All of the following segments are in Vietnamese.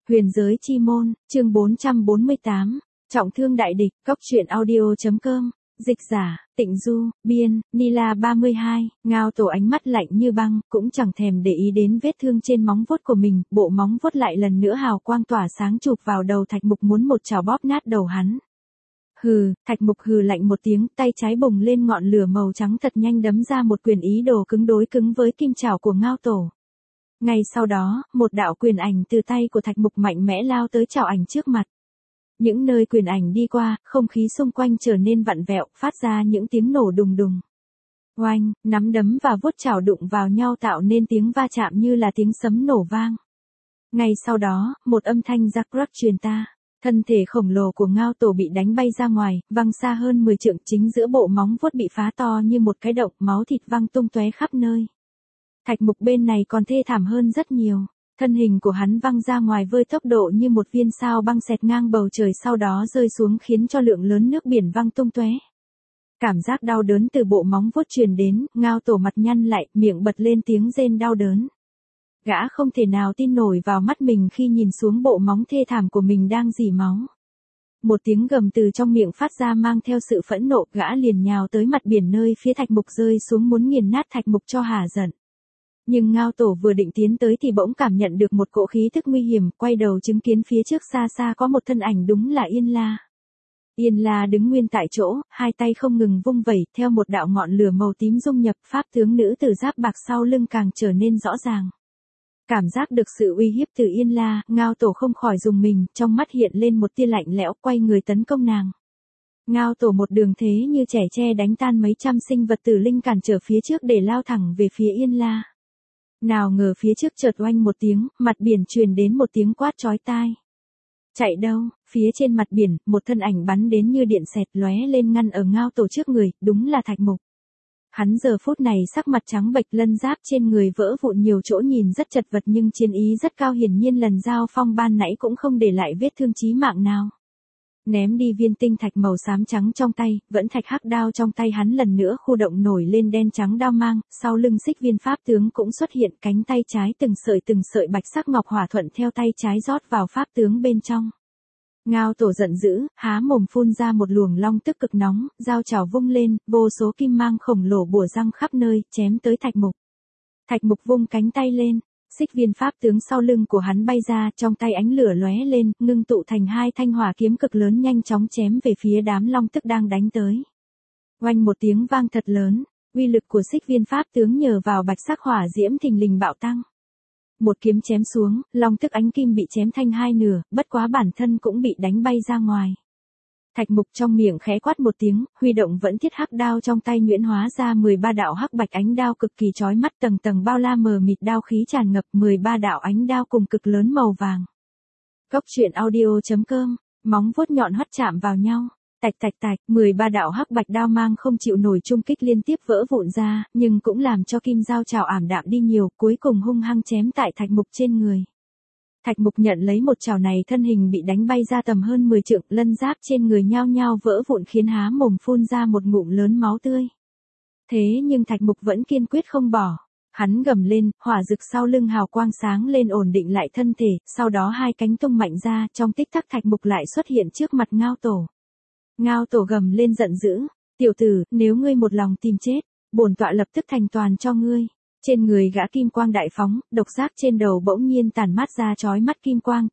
Huyền giới chi môn, chương 448, trọng thương đại địch, góc truyện audio.com, dịch giả, Tịnh Du, biên, Nila 32, Ngao Tổ ánh mắt lạnh như băng, cũng chẳng thèm để ý đến vết thương trên móng vuốt của mình, bộ móng vuốt lại lần nữa hào quang tỏa sáng chụp vào đầu Thạch Mục muốn một chảo bóp nát đầu hắn. Hừ, Thạch Mục hừ lạnh một tiếng, tay trái bùng lên ngọn lửa màu trắng thật nhanh đấm ra một quyền ý đồ cứng đối cứng với kim chảo của Ngao Tổ. Ngay sau đó, một đạo quyền ảnh từ tay của Thạch Mục mạnh mẽ lao tới chảo ảnh trước mặt. Những nơi quyền ảnh đi qua, không khí xung quanh trở nên vặn vẹo, phát ra những tiếng nổ đùng đùng. Oanh, nắm đấm và vuốt chảo đụng vào nhau tạo nên tiếng va chạm như là tiếng sấm nổ vang. Ngay sau đó, một âm thanh rắc rắc truyền ta. Thân thể khổng lồ của Ngao Tổ bị đánh bay ra ngoài, văng xa hơn 10 trượng, chính giữa bộ móng vuốt bị phá to như một cái động, máu thịt văng tung tóe khắp nơi. Thạch Mục bên này còn thê thảm hơn rất nhiều. Thân hình của hắn văng ra ngoài với tốc độ như một viên sao băng xẹt ngang bầu trời sau đó rơi xuống khiến cho lượng lớn nước biển văng tung tóe. Cảm giác đau đớn từ bộ móng vuốt truyền đến, Ngao Tổ mặt nhăn lại, miệng bật lên tiếng rên đau đớn. Gã không thể nào tin nổi vào mắt mình khi nhìn xuống bộ móng thê thảm của mình đang rỉ máu. Một tiếng gầm từ trong miệng phát ra mang theo sự phẫn nộ, gã liền nhào tới mặt biển nơi phía Thạch Mục rơi xuống muốn nghiền nát Thạch Mục cho hả giận. Nhưng Ngao Tổ vừa định tiến tới thì bỗng cảm nhận được một cỗ khí thức nguy hiểm, quay đầu chứng kiến phía trước xa xa có một thân ảnh đúng là Yên La. Yên La đứng nguyên tại chỗ, hai tay không ngừng vung vẩy, theo một đạo ngọn lửa màu tím dung nhập pháp tướng nữ tử giáp bạc sau lưng càng trở nên rõ ràng. Cảm giác được sự uy hiếp từ Yên La, Ngao Tổ không khỏi rùng mình, trong mắt hiện lên một tia lạnh lẽo, quay người tấn công nàng. Ngao Tổ một đường thế như trẻ tre đánh tan mấy trăm sinh vật tử linh cản trở phía trước để lao thẳng về phía Yên La. Nào ngờ phía trước chợt oanh một tiếng, mặt biển truyền đến một tiếng quát chói tai. Chạy đâu? Phía trên mặt biển, một thân ảnh bắn đến như điện xẹt lóe lên ngăn ở Ngao Tổ trước người, đúng là Thạch Mục. Hắn giờ phút này sắc mặt trắng bệch, lân giáp trên người vỡ vụn nhiều chỗ nhìn rất chật vật nhưng chiến ý rất cao, hiển nhiên lần giao phong ban nãy cũng không để lại vết thương chí mạng nào. Ném đi viên tinh thạch màu xám trắng trong tay, vẫn thạch hắc đao trong tay hắn lần nữa khu động nổi lên đen trắng đao mang, sau lưng xích viên pháp tướng cũng xuất hiện, cánh tay trái từng sợi bạch sắc ngọc hỏa thuận theo tay trái rót vào pháp tướng bên trong. Ngao Tổ giận dữ, há mồm phun ra một luồng long tức cực nóng, dao chảo vung lên, vô số kim mang khổng lồ bủa răng khắp nơi, chém tới Thạch Mục. Thạch Mục vung cánh tay lên, xích viên pháp tướng sau lưng của hắn bay ra, trong tay ánh lửa lóe lên, ngưng tụ thành hai thanh hỏa kiếm cực lớn nhanh chóng chém về phía đám long tức đang đánh tới. Oanh một tiếng vang thật lớn, uy lực của xích viên pháp tướng nhờ vào bạch sắc hỏa diễm thình lình bạo tăng. Một kiếm chém xuống, long tức ánh kim bị chém thành hai nửa, bất quá bản thân cũng bị đánh bay ra ngoài. Thạch Mục trong miệng khẽ quát một tiếng, huy động vẫn thiết hắc đao trong tay nhuyễn hóa ra 13 đạo hắc bạch ánh đao cực kỳ chói mắt, tầng tầng bao la mờ mịt đao khí tràn ngập, 13 đạo ánh đao cùng cực lớn màu vàng. Góc truyện audio.com, móng vuốt nhọn hoắt chạm vào nhau. Tạch tạch tạch, 13 đạo hắc bạch đao mang không chịu nổi chung kích liên tiếp vỡ vụn ra, nhưng cũng làm cho kim dao chảo ảm đạm đi nhiều, cuối cùng hung hăng chém tại Thạch Mục trên người. Thạch Mục nhận lấy một chảo này, thân hình bị đánh bay ra tầm hơn 10 trượng, lân giáp trên người nhao nhao vỡ vụn khiến há mồm phun ra một ngụm lớn máu tươi. Thế nhưng Thạch Mục vẫn kiên quyết không bỏ. Hắn gầm lên, hỏa rực sau lưng hào quang sáng lên ổn định lại thân thể, sau đó hai cánh tung mạnh ra, trong tích tắc Thạch Mục lại xuất hiện trước mặt Ngao Tổ. Ngao Tổ gầm lên giận dữ, tiểu tử, nếu ngươi một lòng tìm chết, bổn tọa lập tức thành toàn cho ngươi. Trên người gã kim quang đại phóng, độc giác trên đầu bỗng nhiên tản mát ra chói mắt kim quang,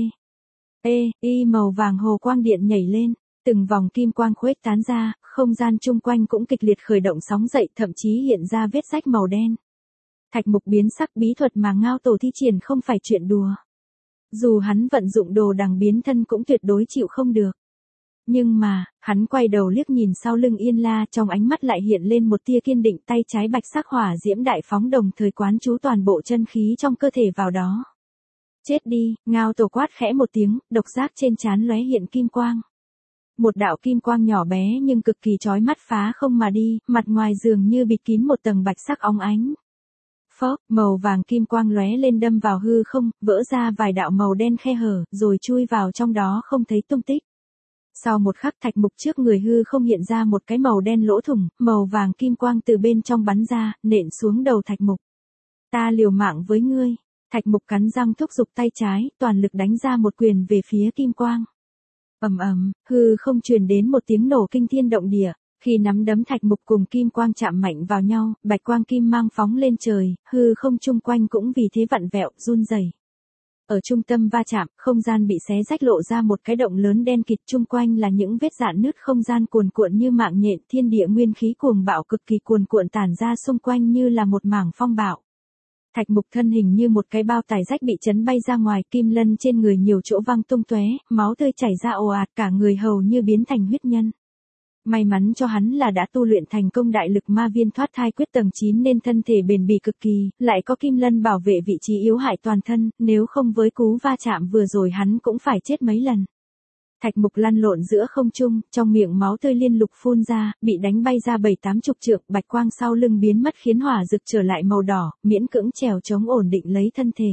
màu vàng hồ quang điện nhảy lên, từng vòng kim quang khuếch tán ra, không gian chung quanh cũng kịch liệt khởi động sóng dậy, thậm chí hiện ra vết rách màu đen. Thạch Mục biến sắc, bí thuật mà Ngao Tổ thi triển không phải chuyện đùa. Dù hắn vận dụng đồ đằng biến thân cũng tuyệt đối chịu không được. Nhưng mà, hắn quay đầu liếc nhìn sau lưng Yên La, trong ánh mắt lại hiện lên một tia kiên định, tay trái bạch sắc hỏa diễm đại phóng đồng thời quán chú toàn bộ chân khí trong cơ thể vào đó. Chết đi, Ngao Tổ quát khẽ một tiếng, độc giác trên trán lóe hiện kim quang. Một đạo kim quang nhỏ bé nhưng cực kỳ chói mắt phá không mà đi, mặt ngoài dường như bịt kín một tầng bạch sắc óng ánh. Phốc, màu vàng kim quang lóe lên đâm vào hư không, vỡ ra vài đạo màu đen khe hở, rồi chui vào trong đó không thấy tung tích. Sau một khắc Thạch Mục trước người hư không hiện ra một cái màu đen lỗ thủng, màu vàng kim quang từ bên trong bắn ra, nện xuống đầu Thạch Mục. Ta liều mạng với ngươi. Thạch Mục cắn răng thúc giục tay trái, toàn lực đánh ra một quyền về phía kim quang. Ầm ầm, hư không truyền đến một tiếng nổ kinh thiên động địa, khi nắm đấm Thạch Mục cùng kim quang chạm mạnh vào nhau, bạch quang kim mang phóng lên trời, hư không chung quanh cũng vì thế vặn vẹo, run rẩy. Ở trung tâm va chạm, không gian bị xé rách lộ ra một cái động lớn đen kịt, chung quanh là những vết rạn nứt không gian cuồn cuộn như mạng nhện, thiên địa nguyên khí cuồng bạo cực kỳ cuồn cuộn tản ra xung quanh như là một mảng phong bạo. Thạch Mục thân hình như một cái bao tải rách bị chấn bay ra ngoài, kim lân trên người nhiều chỗ văng tung tóe, máu tươi chảy ra ồ ạt, cả người hầu như biến thành huyết nhân. May mắn cho hắn là đã tu luyện thành công đại lực ma viên thoát thai quyết tầng 9 nên thân thể bền bỉ cực kỳ, lại có kim lân bảo vệ vị trí yếu hại toàn thân, nếu không với cú va chạm vừa rồi hắn cũng phải chết mấy lần. Thạch Mục lăn lộn giữa không trung, trong miệng máu tươi liên lục phun ra, bị đánh bay ra 7-8 chục trượng, bạch quang sau lưng biến mất khiến hỏa rực trở lại màu đỏ, miễn cưỡng trèo chống ổn định lấy thân thể.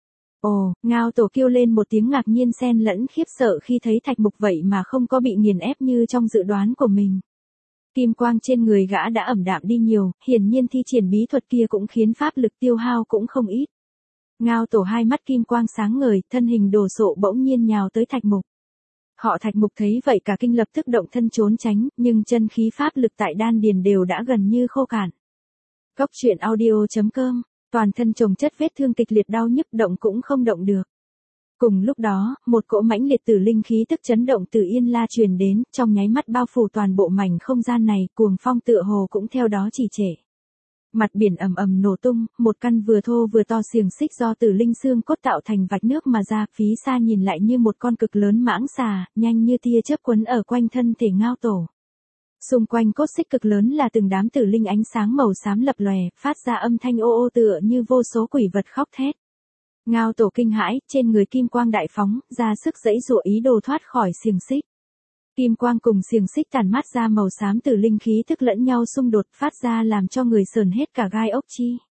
Ồ, Ngao Tổ kêu lên một tiếng ngạc nhiên xen lẫn khiếp sợ khi thấy Thạch Mục vậy mà không có bị nghiền ép như trong dự đoán của mình. Kim quang trên người gã đã ẩm đạm đi nhiều, hiển nhiên thi triển bí thuật kia cũng khiến pháp lực tiêu hao cũng không ít. Ngao Tổ hai mắt kim quang sáng ngời, thân hình đồ sộ bỗng nhiên nhào tới Thạch Mục. Họ Thạch Mục thấy vậy cả kinh lập tức động thân trốn tránh, nhưng chân khí pháp lực tại đan điền đều đã gần như khô cạn. Cốc truyện audio.com, toàn thân chồng chất vết thương kịch liệt đau nhức, động cũng không động được. Cùng lúc đó, một cỗ mãnh liệt tử linh khí tức chấn động từ Yên La truyền đến, trong nháy mắt bao phủ toàn bộ mảnh không gian này, cuồng phong tựa hồ cũng theo đó trì trệ. Mặt biển ầm ầm nổ tung, một căn vừa thô vừa to xiềng xích do tử linh xương cốt tạo thành vạch nước mà ra, phí xa nhìn lại như một con cực lớn mãng xà, nhanh như tia chớp quấn ở quanh thân thể Ngao Tổ. Xung quanh cốt xích cực lớn là từng đám tử linh ánh sáng màu xám lập lòe, phát ra âm thanh ô ô tựa như vô số quỷ vật khóc thét. Ngao Tổ kinh hãi, trên người kim quang đại phóng, ra sức giãy giụa ý đồ thoát khỏi xiềng xích. Kim quang cùng xiềng xích tản mát ra màu xám tử linh khí thức lẫn nhau xung đột, phát ra làm cho người sờn hết cả gai ốc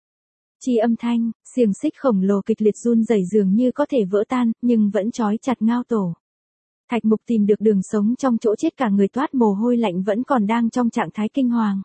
chi âm thanh, xiềng xích khổng lồ kịch liệt run rẩy dường như có thể vỡ tan, nhưng vẫn trói chặt Ngao Tổ. Thạch Mục tìm được đường sống trong chỗ chết, cả người toát mồ hôi lạnh, vẫn còn đang trong trạng thái kinh hoàng.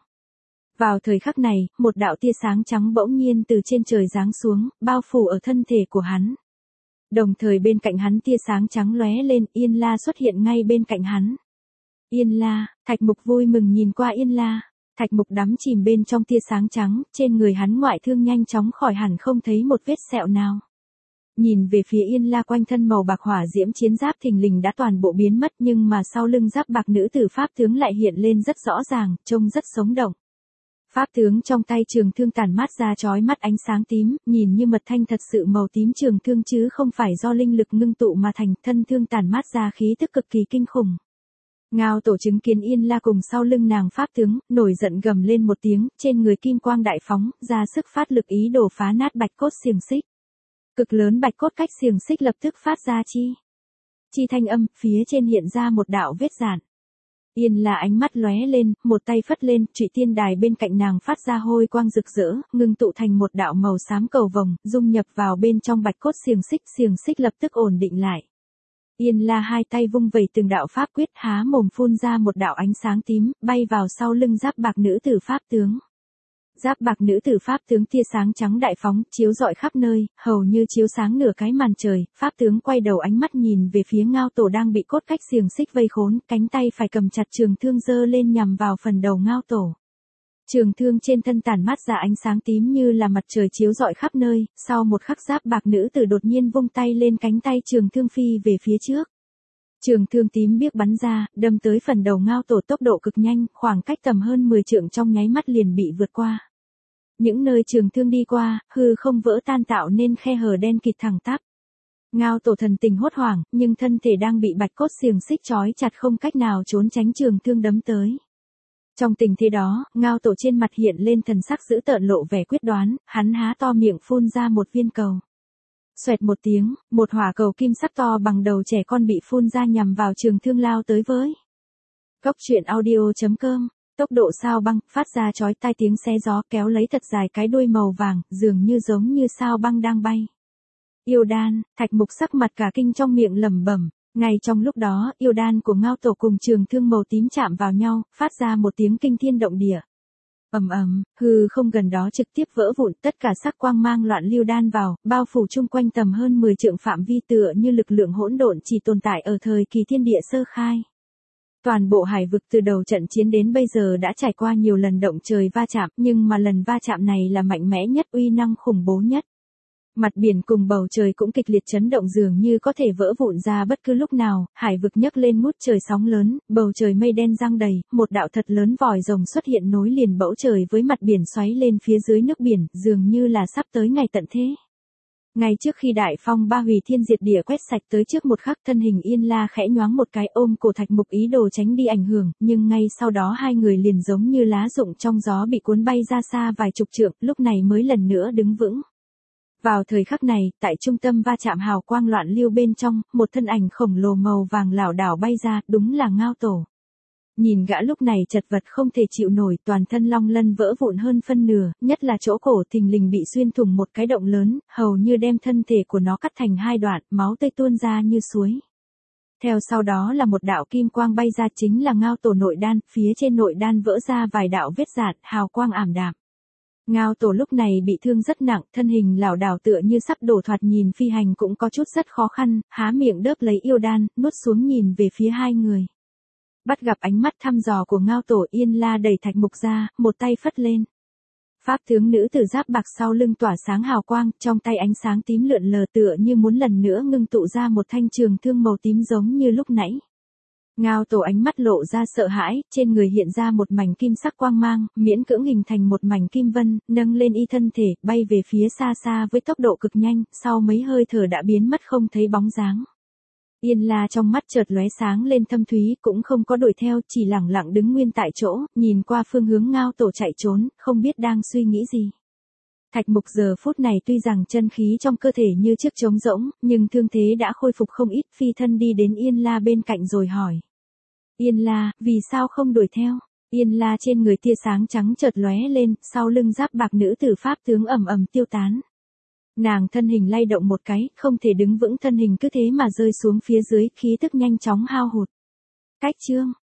Vào thời khắc này, một đạo tia sáng trắng bỗng nhiên từ trên trời giáng xuống, bao phủ ở thân thể của hắn. Đồng thời bên cạnh hắn tia sáng trắng lóe lên, Yên La xuất hiện ngay bên cạnh hắn. Yên La, Thạch Mục vui mừng nhìn qua Yên La. Thạch Mục đắm chìm bên trong tia sáng trắng, trên người hắn ngoại thương nhanh chóng khỏi hẳn, không thấy một vết sẹo nào. Nhìn về phía Yên La, quanh thân màu bạc hỏa diễm chiến giáp thình lình đã toàn bộ biến mất, nhưng mà sau lưng giáp bạc nữ tử pháp tướng lại hiện lên rất rõ ràng, trông rất sống động. Pháp tướng trong tay trường thương tản mát ra chói mắt ánh sáng tím, nhìn như mật thanh thật sự màu tím trường thương chứ không phải do linh lực ngưng tụ mà thành, thân thương tản mát ra khí tức cực kỳ kinh khủng. Ngao Tổ chứng kiến Yên La cùng sau lưng nàng pháp tướng, nổi giận gầm lên một tiếng, trên người kim quang đại phóng, ra sức phát lực ý đồ phá nát bạch cốt xiềng xích. Cực lớn bạch cốt cách xiềng xích lập tức phát ra chi thanh âm, phía trên hiện ra một đạo vết rạn. Yên La ánh mắt lóe lên, một tay phất lên, Trụy Tiên Đài bên cạnh nàng phát ra hôi quang rực rỡ, ngưng tụ thành một đạo màu xám cầu vồng, dung nhập vào bên trong bạch cốt xiềng xích lập tức ổn định lại. Yên La hai tay vung vẩy từng đạo pháp quyết, há mồm phun ra một đạo ánh sáng tím, bay vào sau lưng giáp bạc nữ tử pháp tướng. Giáp bạc nữ tử pháp tướng tia sáng trắng đại phóng, chiếu rọi khắp nơi, hầu như chiếu sáng nửa cái màn trời, pháp tướng quay đầu ánh mắt nhìn về phía Ngao Tổ đang bị cốt cách xiềng xích vây khốn, cánh tay phải cầm chặt trường thương giơ lên nhằm vào phần đầu Ngao Tổ. Trường thương trên thân tản mát ra ánh sáng tím như là mặt trời chiếu rọi khắp nơi, sau một khắc giáp bạc nữ tử đột nhiên vung tay lên, cánh tay trường thương phi về phía trước. Trường thương tím biếc bắn ra, đâm tới phần đầu Ngao Tổ tốc độ cực nhanh, khoảng cách tầm hơn 10 trượng trong nháy mắt liền bị vượt qua. Những nơi trường thương đi qua, hư không vỡ tan tạo nên khe hở đen kịt thẳng tắp. Ngao Tổ thần tình hốt hoảng, nhưng thân thể đang bị bạch cốt xiềng xích trói chặt, không cách nào trốn tránh trường thương đấm tới. Trong tình thế đó, Ngao Tổ trên mặt hiện lên thần sắc dữ tợn, lộ vẻ quyết đoán, hắn há to miệng phun ra một viên cầu. Xoẹt một tiếng, một hỏa cầu kim sắc to bằng đầu trẻ con bị phun ra nhằm vào trường thương lao tới với. Cốc truyện audio.com, tốc độ sao băng, phát ra chói tai tiếng xé gió, kéo lấy thật dài cái đuôi màu vàng, dường như giống như sao băng đang bay. Yêu đan, Thạch Mục sắc mặt cả kinh, trong miệng lẩm bẩm. Ngay trong lúc đó, yêu đan của Ngao Tổ cùng trường thương màu tím chạm vào nhau, phát ra một tiếng kinh thiên động địa. Hư không gần đó trực tiếp vỡ vụn, tất cả sắc quang mang loạn lưu đan vào, bao phủ chung quanh tầm hơn 10 trượng phạm vi tựa như lực lượng hỗn độn chỉ tồn tại ở thời kỳ thiên địa sơ khai. Toàn bộ hải vực từ đầu trận chiến đến bây giờ đã trải qua nhiều lần động trời va chạm, nhưng mà lần va chạm này là mạnh mẽ nhất, uy năng khủng bố nhất. Mặt biển cùng bầu trời cũng kịch liệt chấn động dường như có thể vỡ vụn ra bất cứ lúc nào, hải vực nhấc lên ngút trời sóng lớn, bầu trời mây đen giăng đầy, một đạo thật lớn vòi rồng xuất hiện nối liền bẫu trời với mặt biển xoáy lên phía dưới nước biển, dường như là sắp tới ngày tận thế. Ngay trước khi đại phong ba hủy thiên diệt địa quét sạch tới trước một khắc, thân hình Yên La khẽ nhoáng một cái ôm cổ Thạch Mục ý đồ tránh đi ảnh hưởng, nhưng ngay sau đó hai người liền giống như lá rụng trong gió bị cuốn bay ra xa vài chục trượng, lúc này mới lần nữa đứng vững. Vào thời khắc này, tại trung tâm va chạm hào quang loạn lưu bên trong, một thân ảnh khổng lồ màu vàng lảo đảo bay ra, đúng là Ngao Tổ. Nhìn gã lúc này chật vật không thể chịu nổi, toàn thân long lân vỡ vụn hơn phân nửa, nhất là chỗ cổ thình lình bị xuyên thủng một cái động lớn, hầu như đem thân thể của nó cắt thành hai đoạn, máu tươi tuôn ra như suối. Theo sau đó là một đạo kim quang bay ra, chính là Ngao Tổ nội đan, phía trên nội đan vỡ ra vài đạo vết rạn, hào quang ảm đạm. Ngao Tổ lúc này bị thương rất nặng, thân hình lảo đảo tựa như sắp đổ, thoạt nhìn phi hành cũng có chút rất khó khăn, há miệng đớp lấy yêu đan, nuốt xuống nhìn về phía hai người. Bắt gặp ánh mắt thăm dò của Ngao Tổ, Yên La đẩy Thạch Mục ra, một tay phất lên. Pháp tướng nữ tử giáp bạc sau lưng tỏa sáng hào quang, trong tay ánh sáng tím lượn lờ tựa như muốn lần nữa ngưng tụ ra một thanh trường thương màu tím giống như lúc nãy. Ngao Tổ ánh mắt lộ ra sợ hãi, trên người hiện ra một mảnh kim sắc quang mang, miễn cưỡng hình thành một mảnh kim vân, nâng lên y thân thể, bay về phía xa xa với tốc độ cực nhanh, sau mấy hơi thở đã biến mất không thấy bóng dáng. Yên La trong mắt chợt lóe sáng lên thâm thúy, cũng không có đuổi theo, chỉ lẳng lặng đứng nguyên tại chỗ, nhìn qua phương hướng Ngao Tổ chạy trốn, không biết đang suy nghĩ gì. Thạch Mục giờ phút này tuy rằng chân khí trong cơ thể như trước trống rỗng, nhưng thương thế đã khôi phục không ít, phi thân đi đến Yên La bên cạnh rồi hỏi. Yên La, vì sao không đuổi theo? Yên La trên người tia sáng trắng chợt lóe lên, sau lưng giáp bạc nữ tử pháp tướng ầm ầm tiêu tán. Nàng thân hình lay động một cái, không thể đứng vững, thân hình cứ thế mà rơi xuống phía dưới, khí tức nhanh chóng hao hụt. Cách chương